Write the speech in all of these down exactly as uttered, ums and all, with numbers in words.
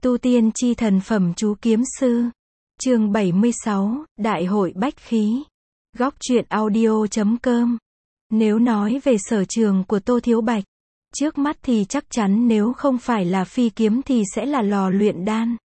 Tu tiên chi thần phẩm chú kiếm sư. Chương bảy mươi sáu, Đại hội bách khí. Góc truyện audio chấm com. Nếu nói về sở trường của Tô Thiếu Bạch, trước mắt thì chắc chắn nếu không phải là phi kiếm thì sẽ là lò luyện đan.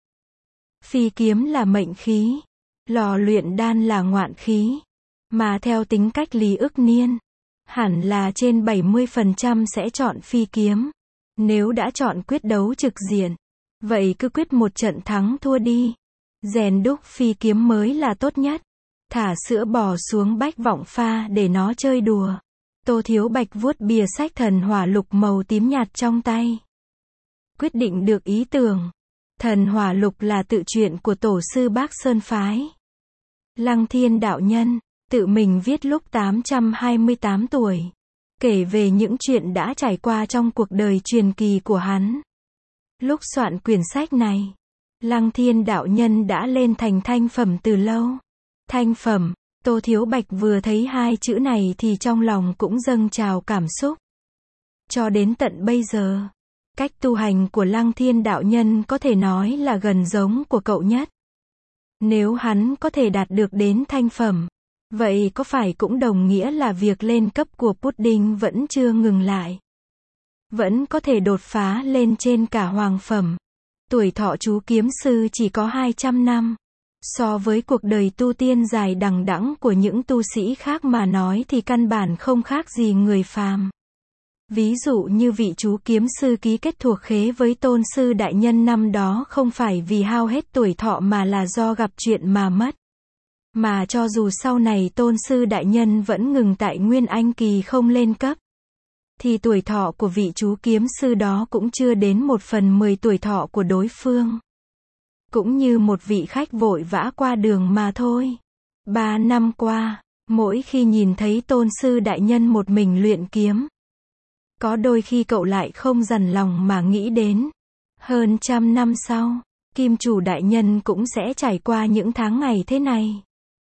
Phi kiếm là mệnh khí, lò luyện đan là ngoạn khí. Mà theo tính cách Lý Ức Niên, hẳn là trên bảy mươi phần trăm sẽ chọn phi kiếm. Nếu đã chọn quyết đấu trực diện, vậy cứ quyết một trận thắng thua đi. Rèn đúc phi kiếm mới là tốt nhất. Thả sữa bò xuống bách vọng pha để nó chơi đùa. Tô Thiếu Bạch vuốt bìa sách Thần Hỏa Lục màu tím nhạt trong tay. Quyết định được ý tưởng. Thần Hỏa Lục là tự truyện của tổ sư Bác Sơn Phái. Lăng Thiên đạo nhân, tự mình viết lúc tám trăm hai mươi tám tuổi. Kể về những chuyện đã trải qua trong cuộc đời truyền kỳ của hắn. Lúc soạn quyển sách này, Lăng Thiên đạo nhân đã lên thành thanh phẩm từ lâu. Thanh phẩm, Tô Thiếu Bạch vừa thấy hai chữ này thì trong lòng cũng dâng trào cảm xúc. Cho đến tận bây giờ, cách tu hành của Lăng Thiên đạo nhân có thể nói là gần giống của cậu nhất. Nếu hắn có thể đạt được đến thanh phẩm, vậy có phải cũng đồng nghĩa là việc lên cấp của Pudding vẫn chưa ngừng lại? Vẫn có thể đột phá lên trên cả hoàng phẩm. Tuổi thọ chú kiếm sư chỉ có hai trăm năm. So với cuộc đời tu tiên dài đằng đẵng của những tu sĩ khác mà nói thì căn bản không khác gì người phàm. Ví dụ như vị chú kiếm sư ký kết thuộc khế với tôn sư đại nhân năm đó không phải vì hao hết tuổi thọ mà là do gặp chuyện mà mất. Mà cho dù sau này tôn sư đại nhân vẫn ngừng tại Nguyên Anh kỳ không lên cấp, thì tuổi thọ của vị chú kiếm sư đó cũng chưa đến một phần mười tuổi thọ của đối phương. Cũng như một vị khách vội vã qua đường mà thôi. Ba năm qua, mỗi khi nhìn thấy tôn sư đại nhân một mình luyện kiếm, có đôi khi cậu lại không dằn lòng mà nghĩ đến. Hơn trăm năm sau, kim chủ đại nhân cũng sẽ trải qua những tháng ngày thế này.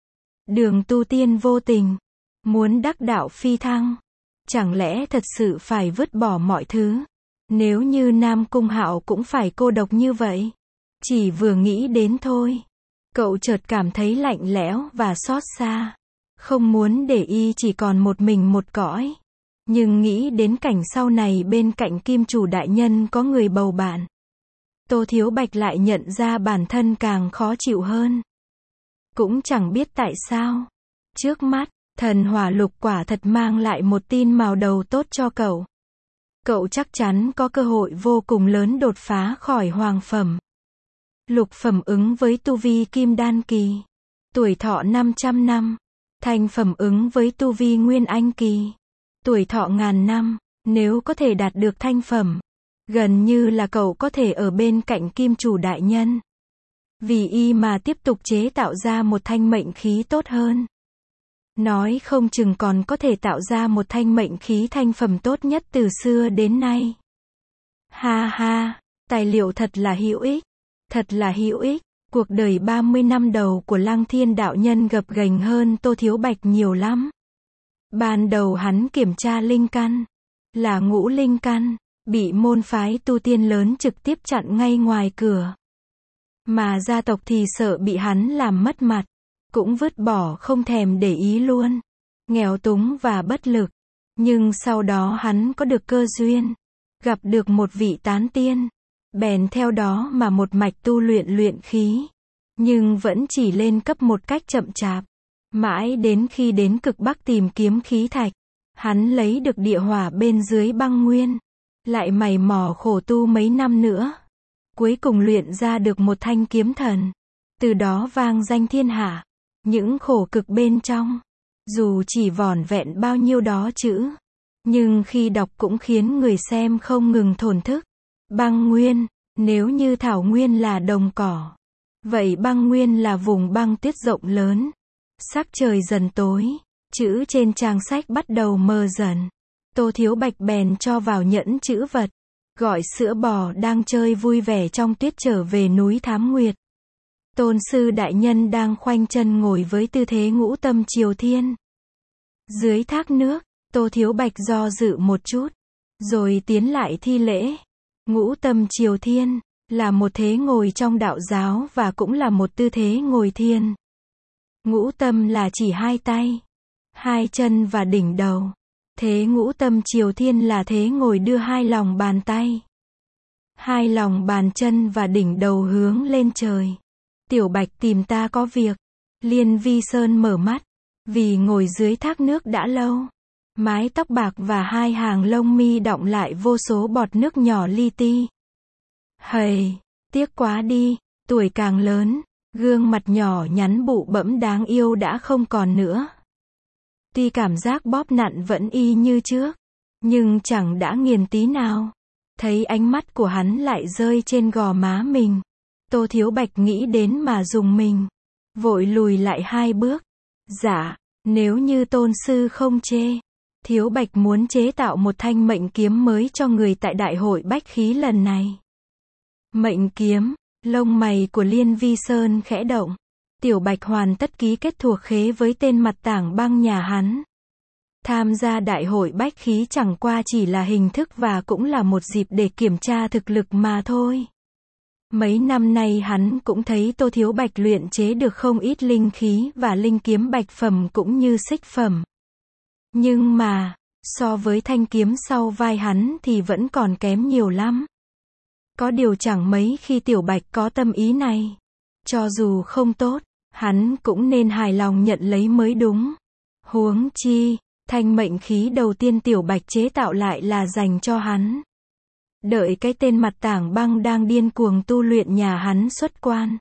Đường tu tiên vô tình, muốn đắc đạo phi thăng, chẳng lẽ thật sự phải vứt bỏ mọi thứ? Nếu như Nam Cung Hạo cũng phải cô độc như vậy. Chỉ vừa nghĩ đến thôi, cậu chợt cảm thấy lạnh lẽo và xót xa. Không muốn để y chỉ còn một mình một cõi. Nhưng nghĩ đến cảnh sau này bên cạnh kim chủ đại nhân có người bầu bạn, Tô Thiếu Bạch lại nhận ra bản thân càng khó chịu hơn. Cũng chẳng biết tại sao. Trước mắt, Thần Hỏa Lục quả thật mang lại một tin màu đầu tốt cho cậu. Cậu chắc chắn có cơ hội vô cùng lớn đột phá khỏi hoàng phẩm. Lục phẩm ứng với tu vi kim đan kỳ, tuổi thọ năm trăm năm. Thanh phẩm ứng với tu vi nguyên anh kỳ, tuổi thọ ngàn năm. Nếu có thể đạt được thanh phẩm, gần như là cậu có thể ở bên cạnh kim chủ đại nhân. Vì y mà tiếp tục chế tạo ra một thanh mệnh khí tốt hơn. Nói không chừng còn có thể tạo ra một thanh mệnh khí thanh phẩm tốt nhất từ xưa đến nay. Ha ha, tài liệu thật là hữu ích. Thật là hữu ích. Cuộc đời ba mươi năm đầu của Lăng Thiên đạo nhân gập ghềnh hơn Tô Thiếu Bạch nhiều lắm. Ban đầu hắn kiểm tra linh căn, là ngũ linh căn, bị môn phái tu tiên lớn trực tiếp chặn ngay ngoài cửa. Mà gia tộc thì sợ bị hắn làm mất mặt, cũng vứt bỏ không thèm để ý luôn. Nghèo túng và bất lực. Nhưng sau đó hắn có được cơ duyên, gặp được một vị tán tiên. Bèn theo đó mà một mạch tu luyện luyện khí. Nhưng vẫn chỉ lên cấp một cách chậm chạp. Mãi đến khi đến cực Bắc tìm kiếm khí thạch, hắn lấy được địa hỏa bên dưới băng nguyên. Lại mày mò khổ tu mấy năm nữa. Cuối cùng luyện ra được một thanh kiếm thần. Từ đó vang danh thiên hạ. Những khổ cực bên trong, dù chỉ vỏn vẹn bao nhiêu đó chữ, nhưng khi đọc cũng khiến người xem không ngừng thổn thức. Băng nguyên, nếu như thảo nguyên là đồng cỏ, vậy băng nguyên là vùng băng tuyết rộng lớn. Sắc trời dần tối, chữ trên trang sách bắt đầu mờ dần. Tô Thiếu Bạch bèn cho vào nhẫn chữ vật, gọi sữa bò đang chơi vui vẻ trong tuyết trở về núi Thám Nguyệt. Tôn sư đại nhân đang khoanh chân ngồi với tư thế ngũ tâm triều thiên. Dưới thác nước, Tô Thiếu Bạch do dự một chút, rồi tiến lại thi lễ. Ngũ tâm triều thiên, là một thế ngồi trong đạo giáo và cũng là một tư thế ngồi thiền. Ngũ tâm là chỉ hai tay, hai chân và đỉnh đầu. Thế ngũ tâm triều thiên là thế ngồi đưa hai lòng bàn tay, hai lòng bàn chân và đỉnh đầu hướng lên trời. Tiểu Bạch tìm ta có việc. Liên Vi Sơn mở mắt, vì ngồi dưới thác nước đã lâu. Mái tóc bạc và hai hàng lông mi đọng lại vô số bọt nước nhỏ li ti. Hầy, tiếc quá đi, tuổi càng lớn, gương mặt nhỏ nhắn bụ bẫm đáng yêu đã không còn nữa. Tuy cảm giác bóp nặn vẫn y như trước, nhưng chẳng đã nghiền tí nào. Thấy ánh mắt của hắn lại rơi trên gò má mình. Tô Thiếu Bạch nghĩ đến mà dùng mình. Vội lùi lại hai bước. Dạ, nếu như tôn sư không chê, Thiếu Bạch muốn chế tạo một thanh mệnh kiếm mới cho người tại đại hội bách khí lần này. Mệnh kiếm, lông mày của Liên Vi Sơn khẽ động. Tiểu Bạch hoàn tất ký kết thuộc khế với tên mặt tảng băng nhà hắn. Tham gia đại hội bách khí chẳng qua chỉ là hình thức và cũng là một dịp để kiểm tra thực lực mà thôi. Mấy năm nay hắn cũng thấy Tô Thiếu Bạch luyện chế được không ít linh khí và linh kiếm bạch phẩm cũng như xích phẩm. Nhưng mà, so với thanh kiếm sau vai hắn thì vẫn còn kém nhiều lắm. Có điều chẳng mấy khi Tiểu Bạch có tâm ý này. Cho dù không tốt, hắn cũng nên hài lòng nhận lấy mới đúng. Huống chi, thanh mệnh khí đầu tiên Tiểu Bạch chế tạo lại là dành cho hắn. Đợi cái tên mặt tảng băng đang điên cuồng tu luyện nhà hắn xuất quan,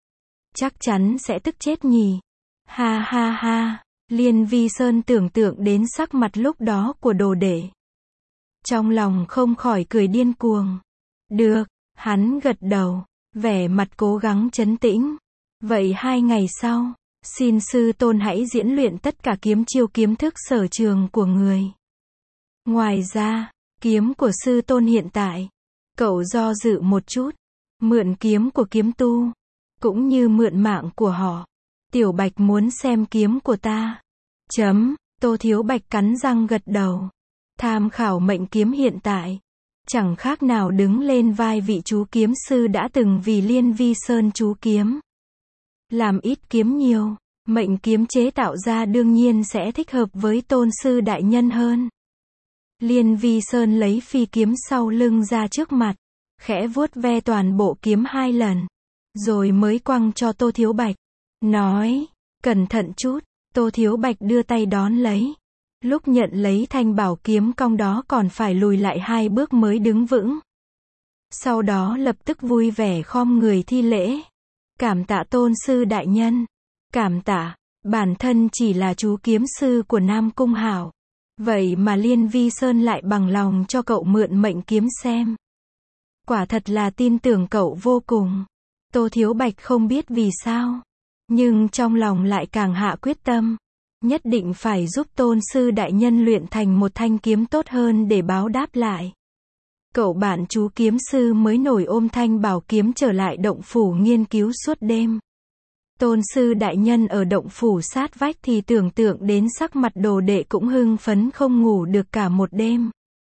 chắc chắn sẽ tức chết nhỉ. Ha ha ha, Liên Vi Sơn tưởng tượng đến sắc mặt lúc đó của đồ đệ. Trong lòng không khỏi cười điên cuồng. Được, hắn gật đầu, vẻ mặt cố gắng trấn tĩnh. Vậy hai ngày sau, xin sư tôn hãy diễn luyện tất cả kiếm chiêu kiếm thức sở trường của người. Ngoài ra, kiếm của sư tôn hiện tại, cậu do dự một chút, mượn kiếm của kiếm tu, cũng như mượn mạng của họ. Tiểu Bạch muốn xem kiếm của ta. Chấm, Tô Thiếu Bạch cắn răng gật đầu. Tham khảo mệnh kiếm hiện tại, chẳng khác nào đứng lên vai vị chú kiếm sư đã từng vì Liên Vi Sơn chú kiếm. Làm ít kiếm nhiều, mệnh kiếm chế tạo ra đương nhiên sẽ thích hợp với tôn sư đại nhân hơn. Liên Vi Sơn lấy phi kiếm sau lưng ra trước mặt, khẽ vuốt ve toàn bộ kiếm hai lần, rồi mới quăng cho Tô Thiếu Bạch. Nói, cẩn thận chút. Tô Thiếu Bạch đưa tay đón lấy. Lúc nhận lấy thanh bảo kiếm cong đó còn phải lùi lại hai bước mới đứng vững. Sau đó lập tức vui vẻ khom người thi lễ. Cảm tạ tôn sư đại nhân. Cảm tạ, bản thân chỉ là chú kiếm sư của Nam Cung Hảo. Vậy mà Liên Vi Sơn lại bằng lòng cho cậu mượn mệnh kiếm xem. Quả thật là tin tưởng cậu vô cùng. Tô Thiếu Bạch không biết vì sao, nhưng trong lòng lại càng hạ quyết tâm. Nhất định phải giúp tôn sư đại nhân luyện thành một thanh kiếm tốt hơn để báo đáp lại. Cậu bạn chú kiếm sư mới nổi ôm thanh bảo kiếm trở lại động phủ nghiên cứu suốt đêm. Tôn sư đại nhân ở động phủ sát vách thì tưởng tượng đến sắc mặt đồ đệ cũng hưng phấn không ngủ được cả một đêm.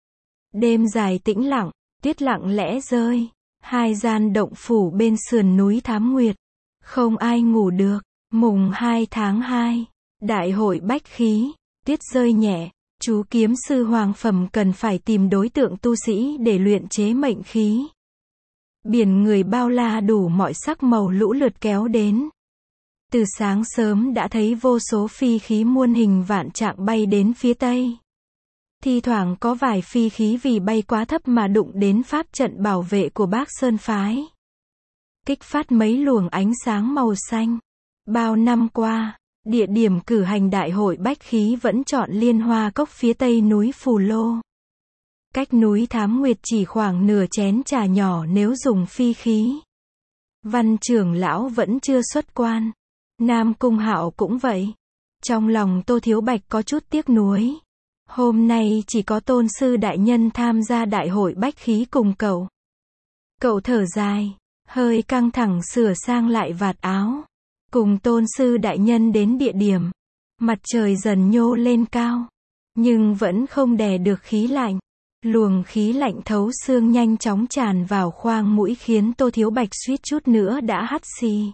Đêm dài tĩnh lặng, tuyết lặng lẽ rơi. Hai gian động phủ bên sườn núi Thám Nguyệt. Không ai ngủ được. Mùng hai tháng hai. Đại hội bách khí. Tuyết rơi nhẹ. Chú kiếm sư hoàng phẩm cần phải tìm đối tượng tu sĩ để luyện chế mệnh khí. Biển người bao la đủ mọi sắc màu lũ lượt kéo đến. Từ sáng sớm đã thấy vô số phi khí muôn hình vạn trạng bay đến phía tây. Thi thoảng có vài phi khí vì bay quá thấp mà đụng đến pháp trận bảo vệ của Bác Sơn Phái. Kích phát mấy luồng ánh sáng màu xanh. Bao năm qua, địa điểm cử hành đại hội bách khí vẫn chọn Liên Hoa Cốc phía tây núi Phù Lô. Cách núi Thám Nguyệt chỉ khoảng nửa chén trà nhỏ nếu dùng phi khí. Văn trưởng lão vẫn chưa xuất quan. Nam Cung Hạo cũng vậy. Trong lòng Tô Thiếu Bạch có chút tiếc nuối. Hôm nay chỉ có tôn sư đại nhân tham gia đại hội bách khí cùng cậu. Cậu thở dài, hơi căng thẳng sửa sang lại vạt áo. Cùng tôn sư đại nhân đến địa điểm. Mặt trời dần nhô lên cao, nhưng vẫn không đè được khí lạnh. Luồng khí lạnh thấu xương nhanh chóng tràn vào khoang mũi khiến Tô Thiếu Bạch suýt chút nữa đã hắt xì.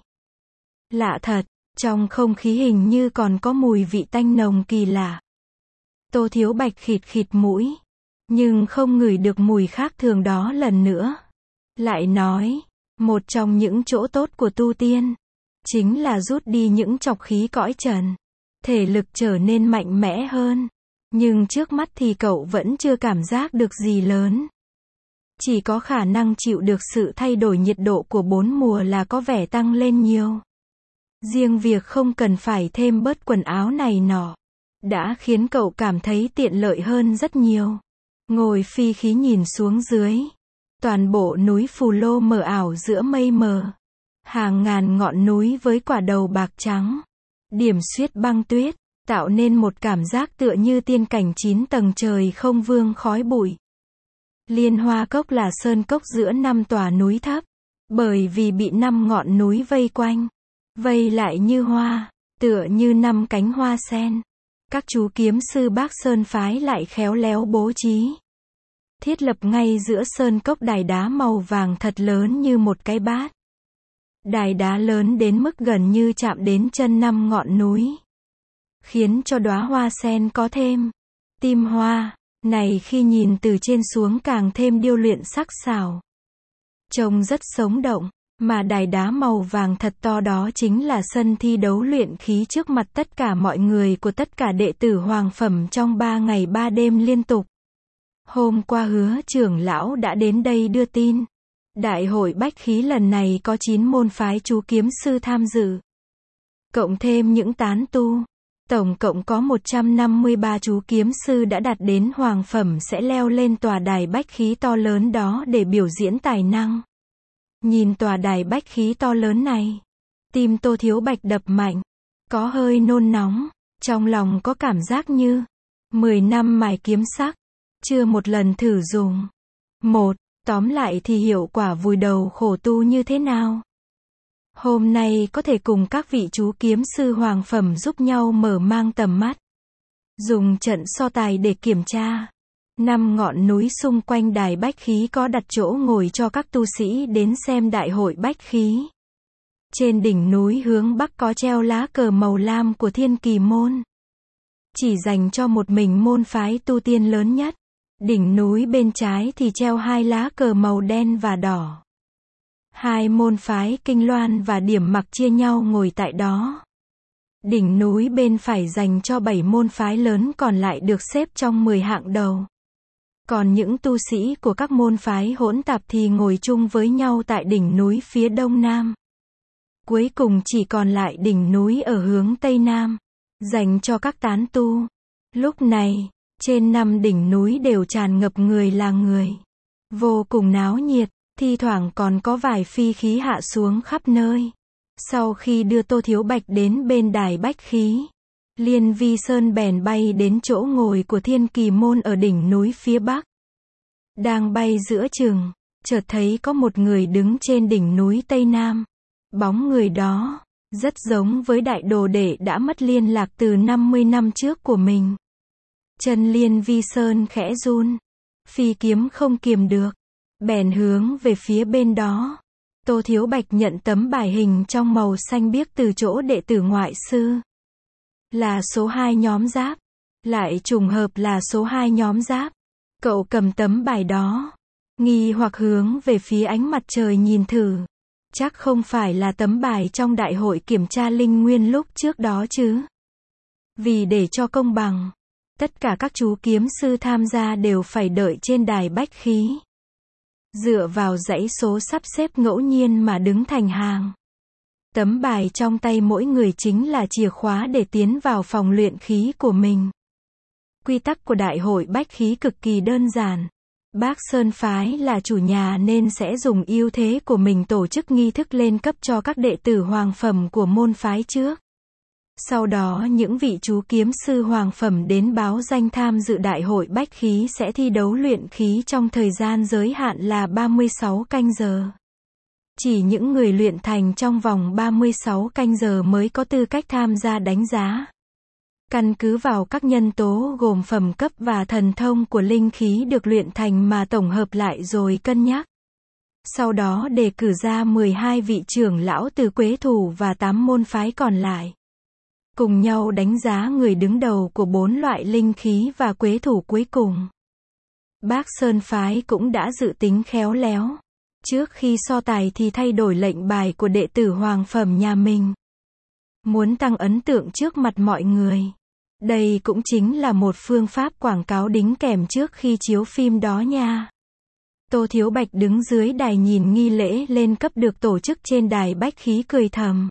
Lạ thật, trong không khí hình như còn có mùi vị tanh nồng kỳ lạ. Tô Thiếu Bạch khịt khịt mũi, nhưng không ngửi được mùi khác thường đó lần nữa. Lại nói, một trong những chỗ tốt của tu tiên, chính là rút đi những trọc khí cõi trần. Thể lực trở nên mạnh mẽ hơn. Nhưng trước mắt thì cậu vẫn chưa cảm giác được gì lớn. Chỉ có khả năng chịu được sự thay đổi nhiệt độ của bốn mùa là có vẻ tăng lên nhiều. Riêng việc không cần phải thêm bớt quần áo này nọ, đã khiến cậu cảm thấy tiện lợi hơn rất nhiều. Ngồi phi khí nhìn xuống dưới. Toàn bộ núi Phù Lô mờ ảo giữa mây mờ. Hàng ngàn ngọn núi với quả đầu bạc trắng. Điểm xuyết băng tuyết, tạo nên một cảm giác tựa như tiên cảnh chín tầng trời không vương khói bụi. Liên Hoa Cốc là sơn cốc giữa năm tòa núi thấp. Bởi vì bị năm ngọn núi vây quanh. Vây lại như hoa, tựa như năm cánh hoa sen. Các chú kiếm sư Bác Sơn phái lại khéo léo bố trí. Thiết lập ngay giữa sơn cốc đài đá màu vàng thật lớn như một cái bát. Đài đá lớn đến mức gần như chạm đến chân năm ngọn núi. Khiến cho đóa hoa sen có thêm tim hoa, này khi nhìn từ trên xuống càng thêm điêu luyện sắc sảo. Trông rất sống động, mà đài đá màu vàng thật to đó chính là sân thi đấu luyện khí trước mặt tất cả mọi người của tất cả đệ tử hoàng phẩm trong ba ngày ba đêm liên tục. Hôm qua Hứa trưởng lão đã đến đây đưa tin. Đại hội bách khí lần này có chín môn phái chú kiếm sư tham dự. Cộng thêm những tán tu. Tổng cộng có một trăm năm mươi ba chú kiếm sư đã đạt đến hoàng phẩm sẽ leo lên tòa đài bách khí to lớn đó để biểu diễn tài năng. Nhìn tòa đài bách khí to lớn này, tim Tô Thiếu Bạch đập mạnh, có hơi nôn nóng, trong lòng có cảm giác như mười năm mài kiếm sắc, chưa một lần thử dùng. Một, tóm lại thì hiệu quả vùi đầu khổ tu như thế nào? Hôm nay có thể cùng các vị chú kiếm sư hoàng phẩm giúp nhau mở mang tầm mắt. Dùng trận so tài để kiểm tra. Năm ngọn núi xung quanh đài bách khí có đặt chỗ ngồi cho các tu sĩ đến xem đại hội bách khí. Trên đỉnh núi hướng bắc có treo lá cờ màu lam của Thiên Kỳ môn. Chỉ dành cho một mình môn phái tu tiên lớn nhất. Đỉnh núi bên trái thì treo hai lá cờ màu đen và đỏ. Hai môn phái Kinh Loan và Điểm Mặc chia nhau ngồi tại đó. Đỉnh núi bên phải dành cho bảy môn phái lớn còn lại được xếp trong mười hạng đầu. Còn những tu sĩ của các môn phái hỗn tạp thì ngồi chung với nhau tại đỉnh núi phía đông nam. Cuối cùng chỉ còn lại đỉnh núi ở hướng tây nam, dành cho các tán tu. Lúc này, trên năm đỉnh núi đều tràn ngập người là người. Vô cùng náo nhiệt, thi thoảng còn có vài phi khí hạ xuống khắp nơi. Sau khi đưa Tô Thiếu Bạch đến bên đài bách khí, Liên Vi Sơn bèn bay đến chỗ ngồi của Thiên Kỳ môn ở đỉnh núi phía bắc. Đang bay giữa chừng, chợt thấy có một người đứng trên đỉnh núi tây nam. Bóng người đó rất giống với đại đồ đệ đã mất liên lạc từ năm mươi năm trước của mình. Chân Liên Vi Sơn khẽ run, phi kiếm không kiềm được, bèn hướng về phía bên đó. Tô Thiếu Bạch nhận tấm bài hình trong màu xanh biếc từ chỗ đệ tử ngoại sư. Là số hai nhóm giáp. Lại trùng hợp là số hai nhóm giáp. Cậu cầm tấm bài đó, nghi hoặc hướng về phía ánh mặt trời nhìn thử. Chắc không phải là tấm bài trong đại hội kiểm tra linh nguyên lúc trước đó chứ. Vì để cho công bằng, tất cả các chú kiếm sư tham gia đều phải đợi trên đài bách khí. Dựa vào dãy số sắp xếp ngẫu nhiên mà đứng thành hàng. Tấm bài trong tay mỗi người chính là chìa khóa để tiến vào phòng luyện khí của mình. Quy tắc của đại hội bách khí cực kỳ đơn giản. Bác Sơn phái là chủ nhà nên sẽ dùng ưu thế của mình tổ chức nghi thức lên cấp cho các đệ tử hoàng phẩm của môn phái trước. Sau đó những vị chú kiếm sư hoàng phẩm đến báo danh tham dự đại hội bách khí sẽ thi đấu luyện khí trong thời gian giới hạn là ba mươi sáu canh giờ. Chỉ những người luyện thành trong vòng ba mươi sáu canh giờ mới có tư cách tham gia đánh giá. Căn cứ vào các nhân tố gồm phẩm cấp và thần thông của linh khí được luyện thành mà tổng hợp lại rồi cân nhắc. Sau đó đề cử ra mười hai vị trưởng lão từ Quế Thủ và tám môn phái còn lại. Cùng nhau đánh giá người đứng đầu của bốn loại linh khí và Quế Thủ cuối cùng. Bác Sơn phái cũng đã dự tính khéo léo. Trước khi so tài thì thay đổi lệnh bài của đệ tử hoàng phẩm nhà mình. Muốn tăng ấn tượng trước mặt mọi người. Đây cũng chính là một phương pháp quảng cáo đính kèm trước khi chiếu phim đó nha. Tô Thiếu Bạch đứng dưới đài nhìn nghi lễ lên cấp được tổ chức trên đài bách khí cười thầm.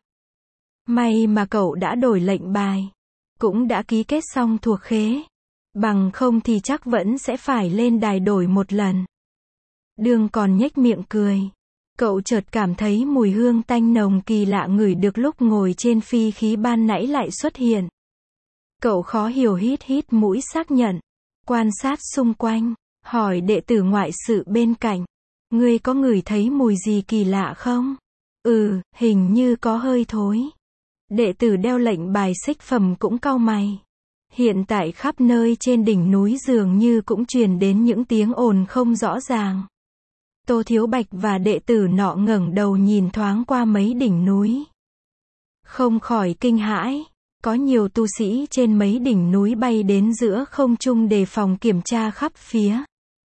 May mà cậu đã đổi lệnh bài. Cũng đã ký kết xong thuộc khế. Bằng không thì chắc vẫn sẽ phải lên đài đổi một lần. Đường còn nhếch miệng cười. Cậu chợt cảm thấy mùi hương tanh nồng kỳ lạ ngửi được lúc ngồi trên phi khí ban nãy lại xuất hiện. Cậu khó hiểu hít hít mũi xác nhận. Quan sát xung quanh. Hỏi đệ tử ngoại sự bên cạnh. Ngươi có ngửi thấy mùi gì kỳ lạ không? Ừ, hình như có hơi thối. Đệ tử đeo lệnh bài xích phẩm cũng cau mày. Hiện tại khắp nơi trên đỉnh núi dường như cũng truyền đến những tiếng ồn không rõ ràng. Tô Thiếu Bạch và đệ tử nọ ngẩng đầu nhìn thoáng qua mấy đỉnh núi. Không khỏi kinh hãi. Có nhiều tu sĩ trên mấy đỉnh núi bay đến giữa không trung đề phòng kiểm tra khắp phía.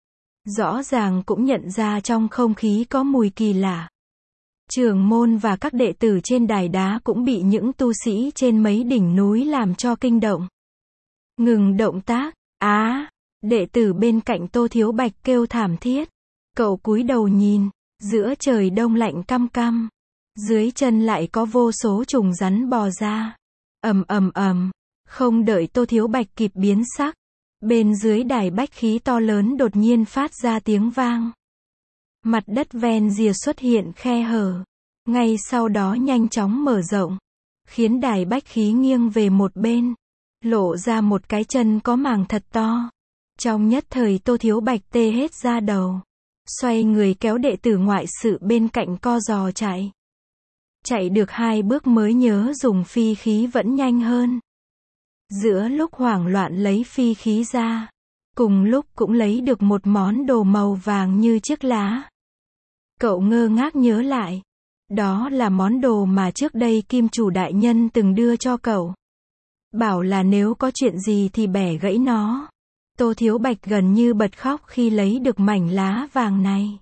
Rõ ràng cũng nhận ra trong không khí có mùi kỳ lạ. Trưởng môn và các đệ tử trên đài đá cũng bị những tu sĩ trên mấy đỉnh núi làm cho kinh động. Ngừng động tác. Á, à, đệ tử bên cạnh Tô Thiếu Bạch kêu thảm thiết. Cậu cúi đầu nhìn, giữa trời đông lạnh căm căm. Dưới chân lại có vô số trùng rắn bò ra. Ầm ầm ầm, không đợi Tô Thiếu Bạch kịp biến sắc. Bên dưới đài bách khí to lớn đột nhiên phát ra tiếng vang. Mặt đất ven rìa xuất hiện khe hở. Ngay sau đó nhanh chóng mở rộng. Khiến đài bách khí nghiêng về một bên. Lộ ra một cái chân có màng thật to. Trong nhất thời Tô Thiếu Bạch tê hết da đầu. Xoay người kéo đệ tử ngoại sự bên cạnh co giò chạy. Chạy được hai bước mới nhớ dùng phi khí vẫn nhanh hơn. Giữa lúc hoảng loạn lấy phi khí ra. Cùng lúc cũng lấy được một món đồ màu vàng như chiếc lá. Cậu ngơ ngác nhớ lại. Đó là món đồ mà trước đây Kim Chủ đại nhân từng đưa cho cậu. Bảo là nếu có chuyện gì thì bẻ gãy nó. Tô Thiếu Bạch gần như bật khóc khi lấy được mảnh lá vàng này.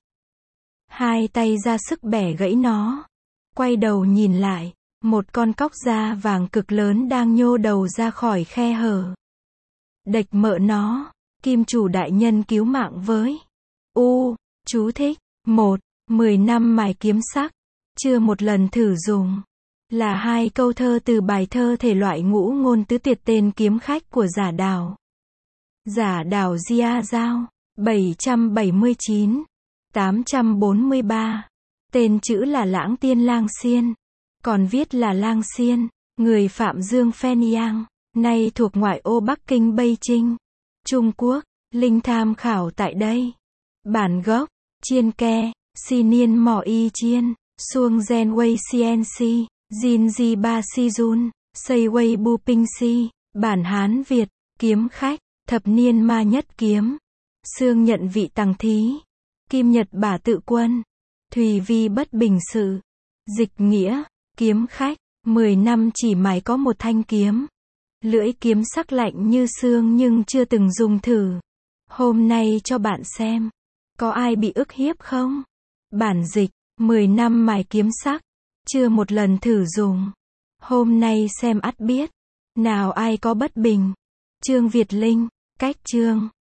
Hai tay ra sức bẻ gãy nó. Quay đầu nhìn lại. Một con cóc da vàng cực lớn đang nhô đầu ra khỏi khe hở. Đệch mợ nó. Kim Chủ đại nhân cứu mạng với. U, chú thích. Một. Mười năm mài kiếm sắc. Chưa một lần thử dùng. Là hai câu thơ từ bài thơ thể loại ngũ ngôn tứ tuyệt tên kiếm khách của Giả Đào. Giả Đào Gia Giao. bảy trăm bảy mươi chín. tám trăm bốn mươi ba. Tên chữ là Lãng Tiên Lang Xiên. Còn viết là Lang Xiên. Người Phạm Dương Phenyang. Nay thuộc ngoại ô Bắc Kinh Bây Trinh. Trung Quốc. Linh tham khảo tại đây. Bản gốc. Chiên ke. Si niên mò y chiên. Suông gen wei cn si. Jin ji ba si jun. Xây wei bu ping si. Bản Hán Việt. Kiếm khách. Thập niên ma nhất kiếm. Xương nhận vị tằng thí. Kim nhật bả tự quân. Thùy vi bất bình sự. Dịch nghĩa. Kiếm khách. Mười năm chỉ mài có một thanh kiếm. Lưỡi kiếm sắc lạnh như xương nhưng chưa từng dùng thử. Hôm nay cho bạn xem. Có ai bị ức hiếp không? Bản dịch. Mười năm mài kiếm sắc. Chưa một lần thử dùng. Hôm nay xem ắt biết. Nào ai có bất bình. Trương Việt Linh. Cách chương.